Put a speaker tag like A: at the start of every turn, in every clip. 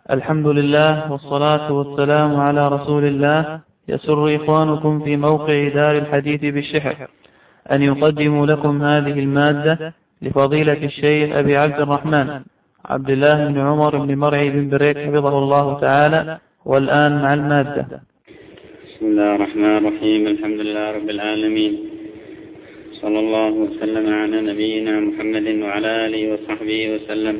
A: الحمد لله والصلاة والسلام على رسول الله. يسر إخوانكم في موقع دار الحديث بالشحر أن يقدموا لكم هذه المادة لفضيلة الشيخ أبي عبد الرحمن عبد الله بن عمر بن مرعي بن بريك حفظه الله تعالى. والآن مع المادة.
B: بسم الله الرحمن الرحيم. الحمد لله رب العالمين، صلى الله وسلم على نبينا محمد وعلى آله وصحبه وسلم.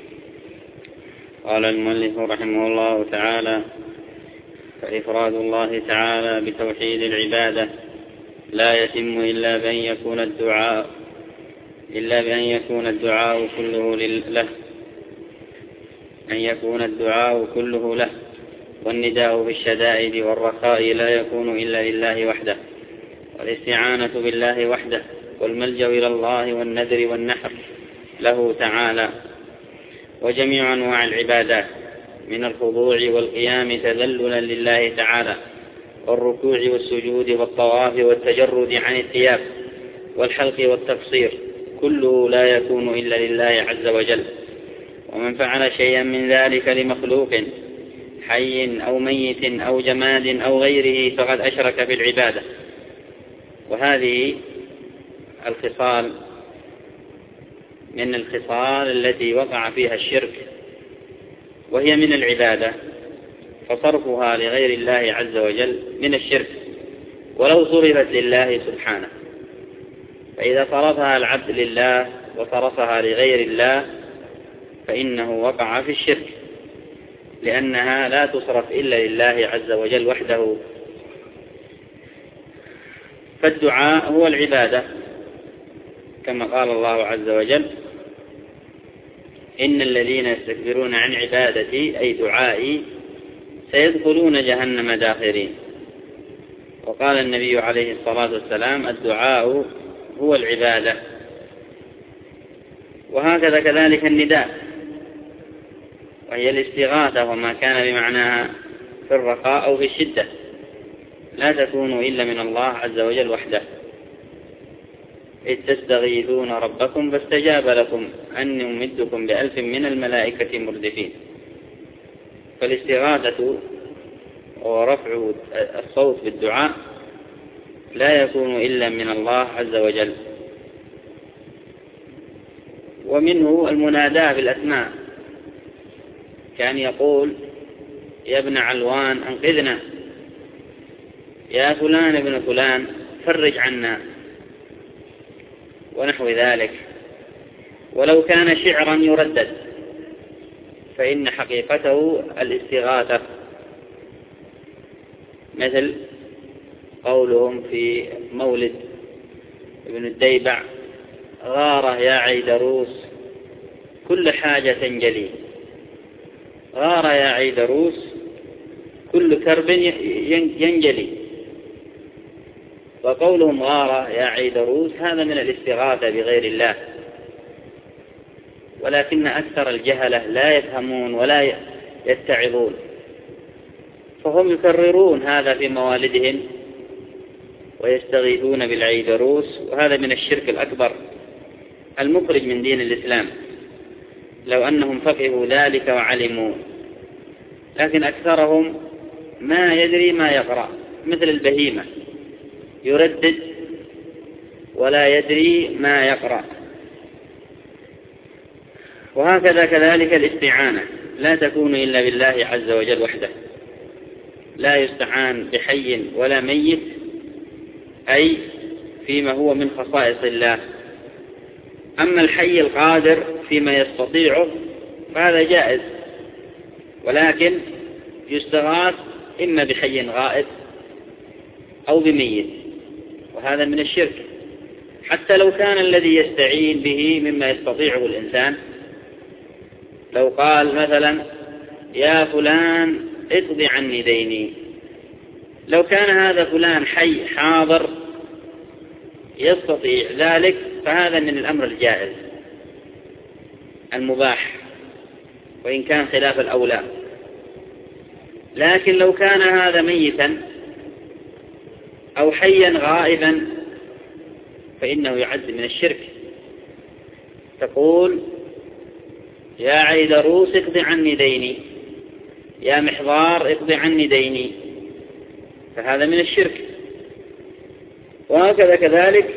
B: قال المؤلف رحمه الله تعالى: فإفراد الله تعالى بتوحيد العبادة لا يتم إلا بأن يكون الدعاء كله له، والنداء بالشدائد والرخاء لا يكون إلا لله وحده، والاستعانة بالله وحده، والملجأ إلى الله والنذر والنحر له تعالى. وجميع أنواع العبادات من الخضوع والقيام تذللا لله تعالى، والركوع والسجود والطواف والتجرد عن الثياب والحلق والتقصير كله لا يكون إلا لله عز وجل. ومن فعل شيئا من ذلك لمخلوق حي أو ميت أو جماد أو غيره فقد أشرك في العبادة. وهذه الخصال من الخصال التي وقع فيها الشرك، وهي من العبادة، فصرفها لغير الله عز وجل من الشرك ولو صرفت لله سبحانه. فإذا صرفها العبد لله وصرفها لغير الله فإنه وقع في الشرك، لأنها لا تصرف إلا لله عز وجل وحده. فالدعاء هو العبادة، كما قال الله عز وجل: إن الذين يستكبرون عن عبادتي أي دعائي سيدخلون جهنم داخرين. وقال النبي عليه الصلاة والسلام: الدعاء هو العبادة. وهكذا كذلك النداء، وهي الاستغاثة وما كان بمعناها في الرخاء أو في الشدة، لا تكون إلا من الله عز وجل وحده. إذ تستغيثون ربكم فاستجاب لكم أني أمدكم ب1000 من الملائكة مردفين. فالاستغاثة ورفع الصوت بالدعاء لا يكون إلا من الله عز وجل. ومنه المناداة بالأسماء، كان يقول: يا ابن علوان أنقذنا، يا فلان ابن فلان فرج عنا، ونحو ذلك. ولو كان شعرا يردد فإن حقيقته الاستغاثة، مثل قولهم في مولد ابن الديبع: غار يا عيدروس كل حاجة تنجلي. غار يا عيدروس كل كرب ينجلي. وقولهم غار يا عيدروس هذا من الاستغاثة بغير الله، ولكن أكثر الجهلة لا يفهمون ولا يتعظون، فهم يكررون هذا في موالدهم ويستغيثون بالعيدروس، وهذا من الشرك الأكبر المخرج من دين الإسلام لو أنهم فقهوا ذلك وعلموا. لكن أكثرهم ما يدري ما يقرأ، مثل البهيمة يردد ولا يدري ما يقرأ. وهكذا كذلك الاستعانة لا تكون إلا بالله عز وجل وحده، لا يستعان بحي ولا ميت، أي فيما هو من خصائص الله. أما الحي القادر فيما يستطيعه فهذا جائز، ولكن يستغاث إما بحي غائب أو بميت، وهذا من الشرك. حتى لو كان الذي يستعين به مما يستطيعه الإنسان، لو قال مثلا: يا فلان اقضي عني ديني، لو كان هذا فلان حي حاضر يستطيع ذلك فهذا من الأمر الجائز المباح، وإن كان خلاف الأولى. لكن لو كان هذا ميتا أو حيا غائبا فإنه يعد من الشرك. تقول: يا عيدروس اقض عني ديني، يا محضار اقضي عني ديني، فهذا من الشرك. وهكذا كذلك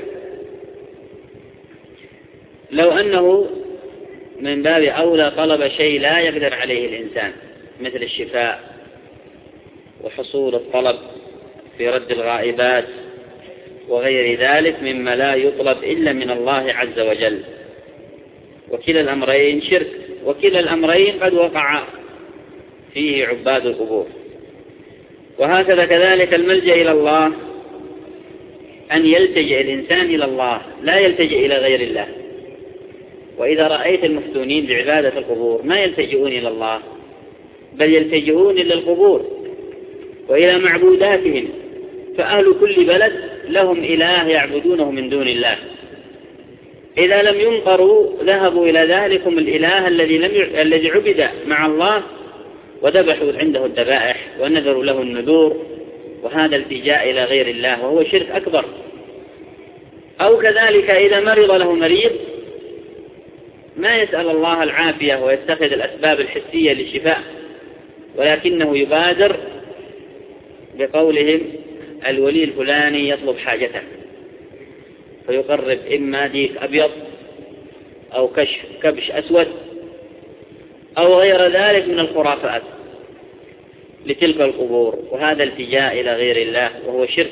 B: لو أنه من باب أولى طلب شيء لا يقدر عليه الإنسان مثل الشفاء وحصول الطلب في رد الغائبات وغير ذلك مما لا يطلب إلا من الله عز وجل، وكلا الأمرين شرك، وكلا الأمرين قد وقع فيه عباد القبور. وهكذا كذلك الملجأ إلى الله، أن يلتجئ الإنسان إلى الله لا يلتجئ إلى غير الله. وإذا رأيت المفتونين بعبادة القبور ما يلتجئون إلى الله، بل يلتجئون إلى القبور وإلى معبوداتهم، فأهل كل بلد لهم إله يعبدونه من دون الله. إذا لم ينقروا ذهبوا إلى ذلكم الإله الذي عبد مع الله وذبحوا عنده الذبائح ونذروا له النذور، وهذا التجاء إلى غير الله وهو شرك أكبر. أو كذلك إذا مرض له مريض ما يسأل الله العافية ويتخذ الأسباب الحسية للشفاء، ولكنه يبادر بقولهم الولي الفلاني يطلب حاجته، فيقرب إما ديك أبيض أو كبش أسود أو غير ذلك من الخرافات لتلك القبور، وهذا التجاء إلى غير الله وهو شرك،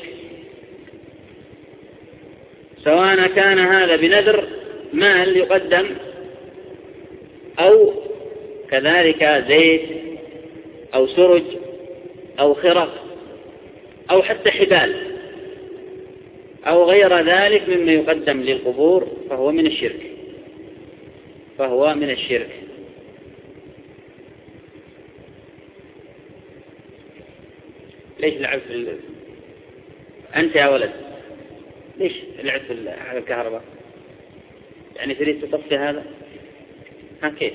B: سواء كان هذا بنذر مال يقدم أو كذلك زيت أو سرج أو خرق أو حتى حبال أو غير ذلك مما يقدم للقبور، فهو من الشرك. ليش لعب أنت يا ولد ليش لعب على الكهرباء؟ يعني تريد تطفي هذا؟ كيف؟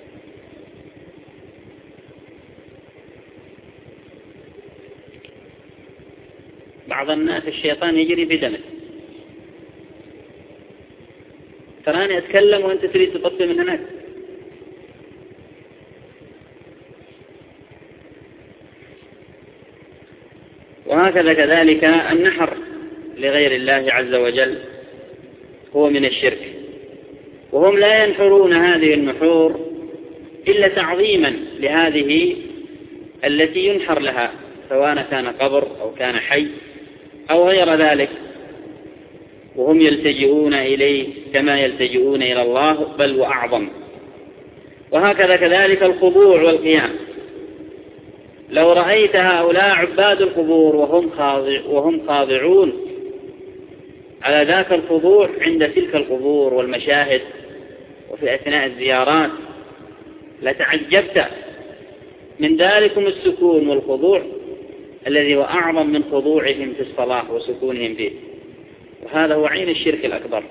B: بعض الناس الشيطان يجري بدمه، تراني أتكلم وأنت تريد تطفي من هناك. وهكذا كذلك النحر لغير الله عز وجل هو من الشرك، وهم لا ينحرون هذه النحور إلا تعظيما لهذه التي ينحر لها، سواء كان قبر أو كان حي أو غير ذلك، وهم يلتجئون إليه كما يلتجئون إلى الله بل وأعظم. وهكذا كذلك الخضوع والقيام، لو رأيت هؤلاء عباد القبور وهم خاضعون على ذاك الخضوع عند تلك القبور والمشاهد وفي أثناء الزيارات لتعجبت من ذلكم السكون والخضوع الذي هو أعظم من خضوعهم في الصلاة وسكونهم فيه، وهذا هو عين الشرك الأكبر.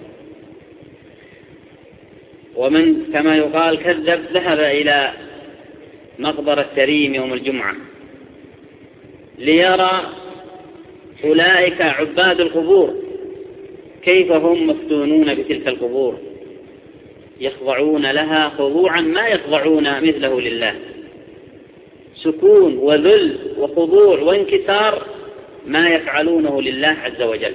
B: ومن كما يقال كذب ذهب إلى مقبرة التريم يوم الجمعة ليرى أولئك عباد القبور كيف هم مفتونون بتلك القبور، يخضعون لها خضوعا ما يخضعون مثله لله، سكون وذل وخضوع وانكسار ما يفعلونه لله عز وجل.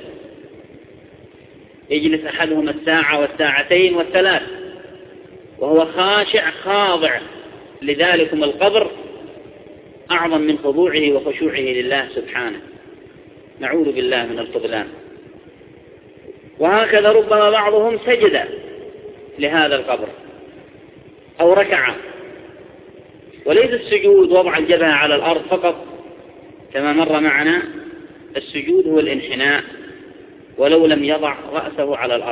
B: يجلس أحدهم الساعة والساعتين والثلاث وهو خاشع خاضع لذلكم القبر أعظم من خضوعه وخشوعه لله سبحانه، نعوذ بالله من الخذلان. وهكذا ربما بعضهم سجد لهذا القبر أو ركع، وليس السجود وضع الجبهة على الأرض فقط كما مر معنا، السجود هو الانحناء ولو لم يضع رأسه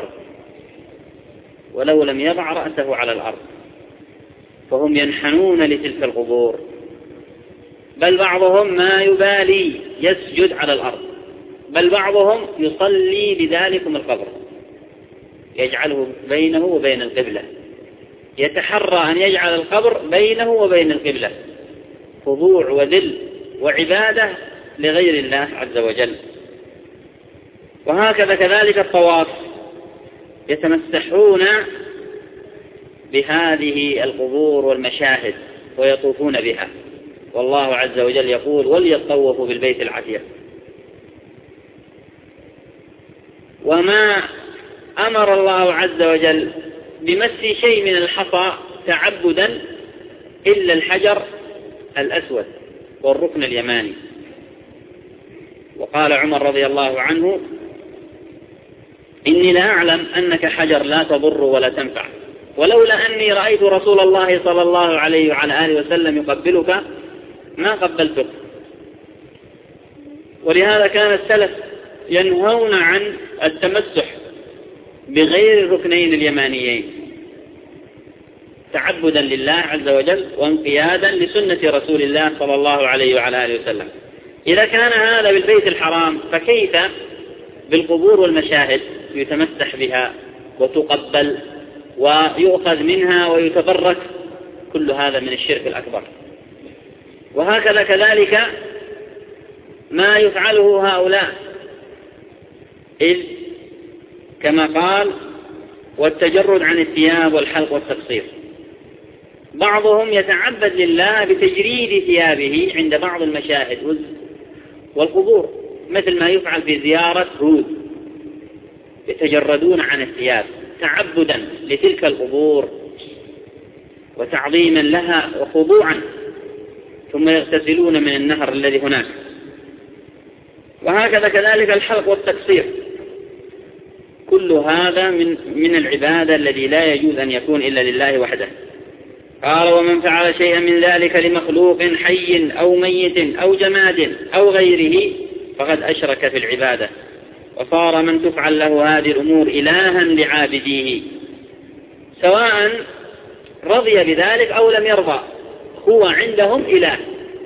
B: على الأرض، فهم ينحنون لتلك القبور، بل بعضهم ما يبالي يسجد على الأرض، بل بعضهم يصلي بذلكم القبر يجعله بينه وبين القبلة، يتحرى أن يجعل القبر بينه وبين القبلة، خضوع وذل وعبادة لغير الله عز وجل. وهكذا كذلك الطواف، يتمسحون بهذه القبور والمشاهد ويطوفون بها، والله عز وجل يقول وليطوفوا بالبيت العتيق. وما أمر الله عز وجل بمس شيء من الحصى تعبدا إلا الحجر الأسود والركن اليماني. وقال عمر رضي الله عنه: إني لا أعلم أنك حجر لا تضر ولا تنفع، ولولا أني رأيت رسول الله صلى الله عليه وعلى آله وسلم يقبلك ما قبلتك. ولهذا كان السلف ينهون عن التمسح بغير الركنين اليمانيين تعبدا لله عز وجل وانقيادا لسنة رسول الله صلى الله عليه وعلى آله وسلم. إذا كان هذا بالبيت الحرام فكيف بالقبور والمشاهد يتمسح بها وتقبل ويؤخذ منها ويتبرك؟ كل هذا من الشرك الأكبر. وهكذا كذلك ما يفعله هؤلاء، إذ كما قال: والتجرد عن الثياب والحلق والتقصير. بعضهم يتعبد لله بتجريد ثيابه عند بعض المشاهد والقبور، مثل ما يفعل في زيارة هود، يتجردون عن الثياب تعبدا لتلك القبور وتعظيما لها وخضوعا، ثم يغتسلون من النهر الذي هناك. وهكذا كذلك الحلق والتقصير، كل هذا من العبادة الذي لا يجوز أن يكون إلا لله وحده. قال: ومن فعل شيئا من ذلك لمخلوق حي أو ميت أو جماد أو غيره فقد أشرك في العبادة، وصار من تفعل له هذه الأمور إلها لعابديه، سواء رضي بذلك أو لم يرضى، هو عندهم إله.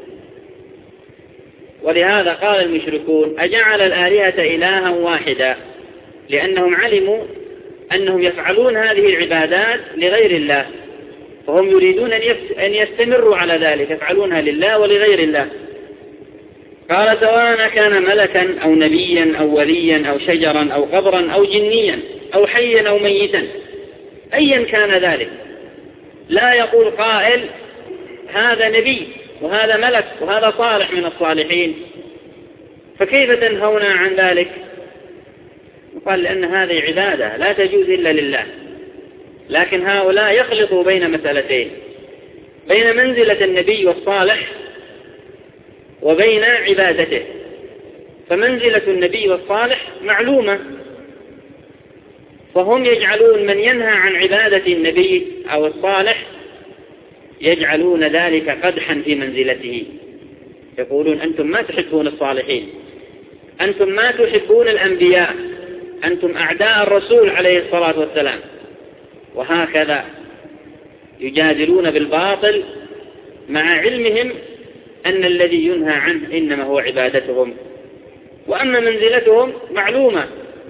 B: ولهذا قال المشركون: أجعل الآلهة إلها واحدا، لأنهم علموا أنهم يفعلون هذه العبادات لغير الله، فهم يريدون أن يستمروا على ذلك، يفعلونها لله ولغير الله. قال: سواء كان ملكا أو نبيا أو وليا أو شجرا أو قبرا أو جنيا أو حيا أو ميتا، أيا كان ذلك. لا يقول قائل: هذا نبي وهذا ملك وهذا صالح من الصالحين، فكيف تنهون عن ذلك؟ قال: لأن هذه عبادة لا تجوز إلا لله. لكن هؤلاء يخلطوا بين مسألتين، بين منزلة النبي والصالح وبين عبادته. فمنزلة النبي والصالح معلومة، فهم يجعلون من ينهى عن عبادة النبي أو الصالح يجعلون ذلك قدحا في منزلته، يقولون: أنتم ما تحبون الصالحين، أنتم ما تحبون الأنبياء، أنتم أعداء الرسول عليه الصلاة والسلام. وهكذا يجادلون بالباطل مع علمهم أن الذي ينهى عنه إنما هو عبادتهم. وأما منزلتهم معلومة،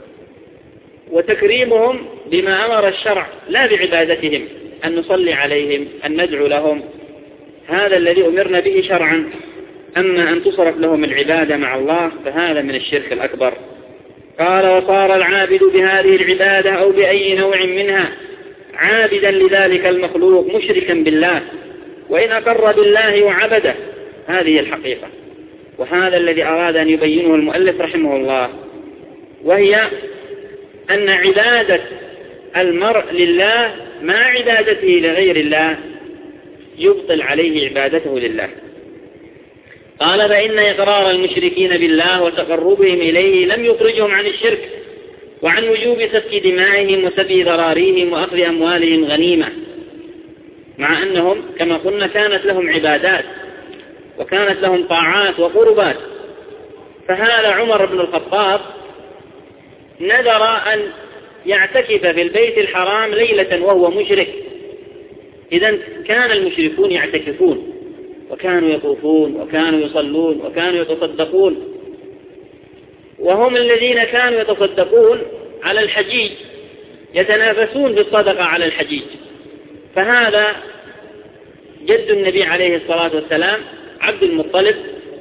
B: وتكريمهم بما أمر الشرع لا بعبادتهم، أن نصلي عليهم، أن ندعو لهم، هذا الذي أمرنا به شرعا. أما أن تصرف لهم العبادة مع الله فهذا من الشرك الأكبر. قال: وصار العابد بهذه العبادة أو بأي نوع منها عابدا لذلك المخلوق مشركا بالله، وإن أقر بالله وعبده. هذه الحقيقة، وهذا الذي أراد أن يبينه المؤلف رحمه الله، وهي أن عبادة المرء لله مع عبادته لغير الله يبطل عليه عبادته لله. قال: فإن إقرار المشركين بالله وتقربهم إليه لم يخرجهم عن الشرك وعن وجوب سفك دمائهم وسبي ذراريهم وأخذ أموالهم غنيمة، مع أنهم كما قلنا كانت لهم عبادات وكانت لهم طاعات وقربات. فهذا عمر بن الخطاب نذر أن يعتكف في البيت الحرام ليلة وهو مشرك. إذن كان المشركون يعتكفون وكانوا يطوفون وكانوا يصلون وكانوا يتصدقون، وهم الذين كانوا يتصدقون على الحجيج، يتنافسون بالصدقة على الحجيج. فهذا جد النبي عليه الصلاة والسلام عبد المطلب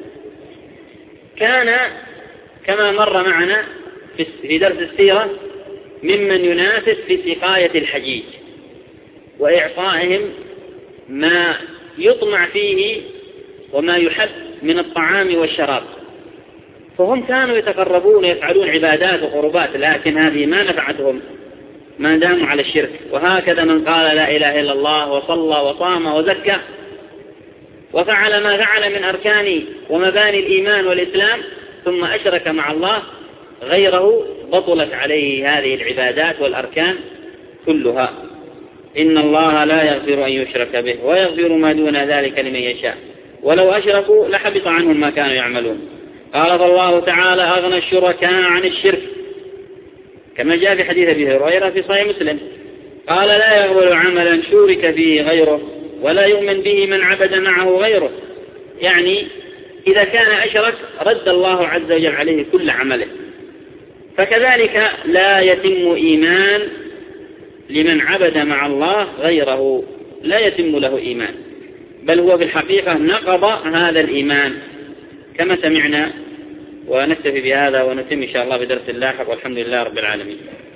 B: كان كما مر معنا في درس السيرة ممن ينافس في سقاية الحجيج وإعطائهم ما يطمع فيه وما يحب من الطعام والشراب، فهم كانوا يتقربون ويفعلون عبادات وقربات، لكن هذه ما نفعتهم ما داموا على الشرك. وهكذا من قال لا إله إلا الله وصلى وصام وزكى وفعل ما فعل من أركان ومباني الإيمان والإسلام ثم أشرك مع الله غيره، بطلت عليه هذه العبادات والأركان كلها. إن الله لا يغفر أن يشرك به ويغفر ما دون ذلك لمن يشاء ولو أشركوا لحبط عنهم ما كانوا يعملون. قال الله تعالى أغنى الشركاء عن الشرك، كما جاء في حديث أبي هريرة في صحيح مسلم، قال لا يقبل عملا شورك فيه غيره ولا يؤمن به من عبد معه غيره. يعني إذا كان أشرك رد الله عز وجل عليه كل عمله. فكذلك لا يتم إيمان لمن عبد مع الله غيره، لا يتم له إيمان، بل هو في الحقيقة نقض هذا الإيمان كما سمعنا. ونكتفي بهذا ونتم إن شاء الله بدرس اللاحق، والحمد لله رب العالمين.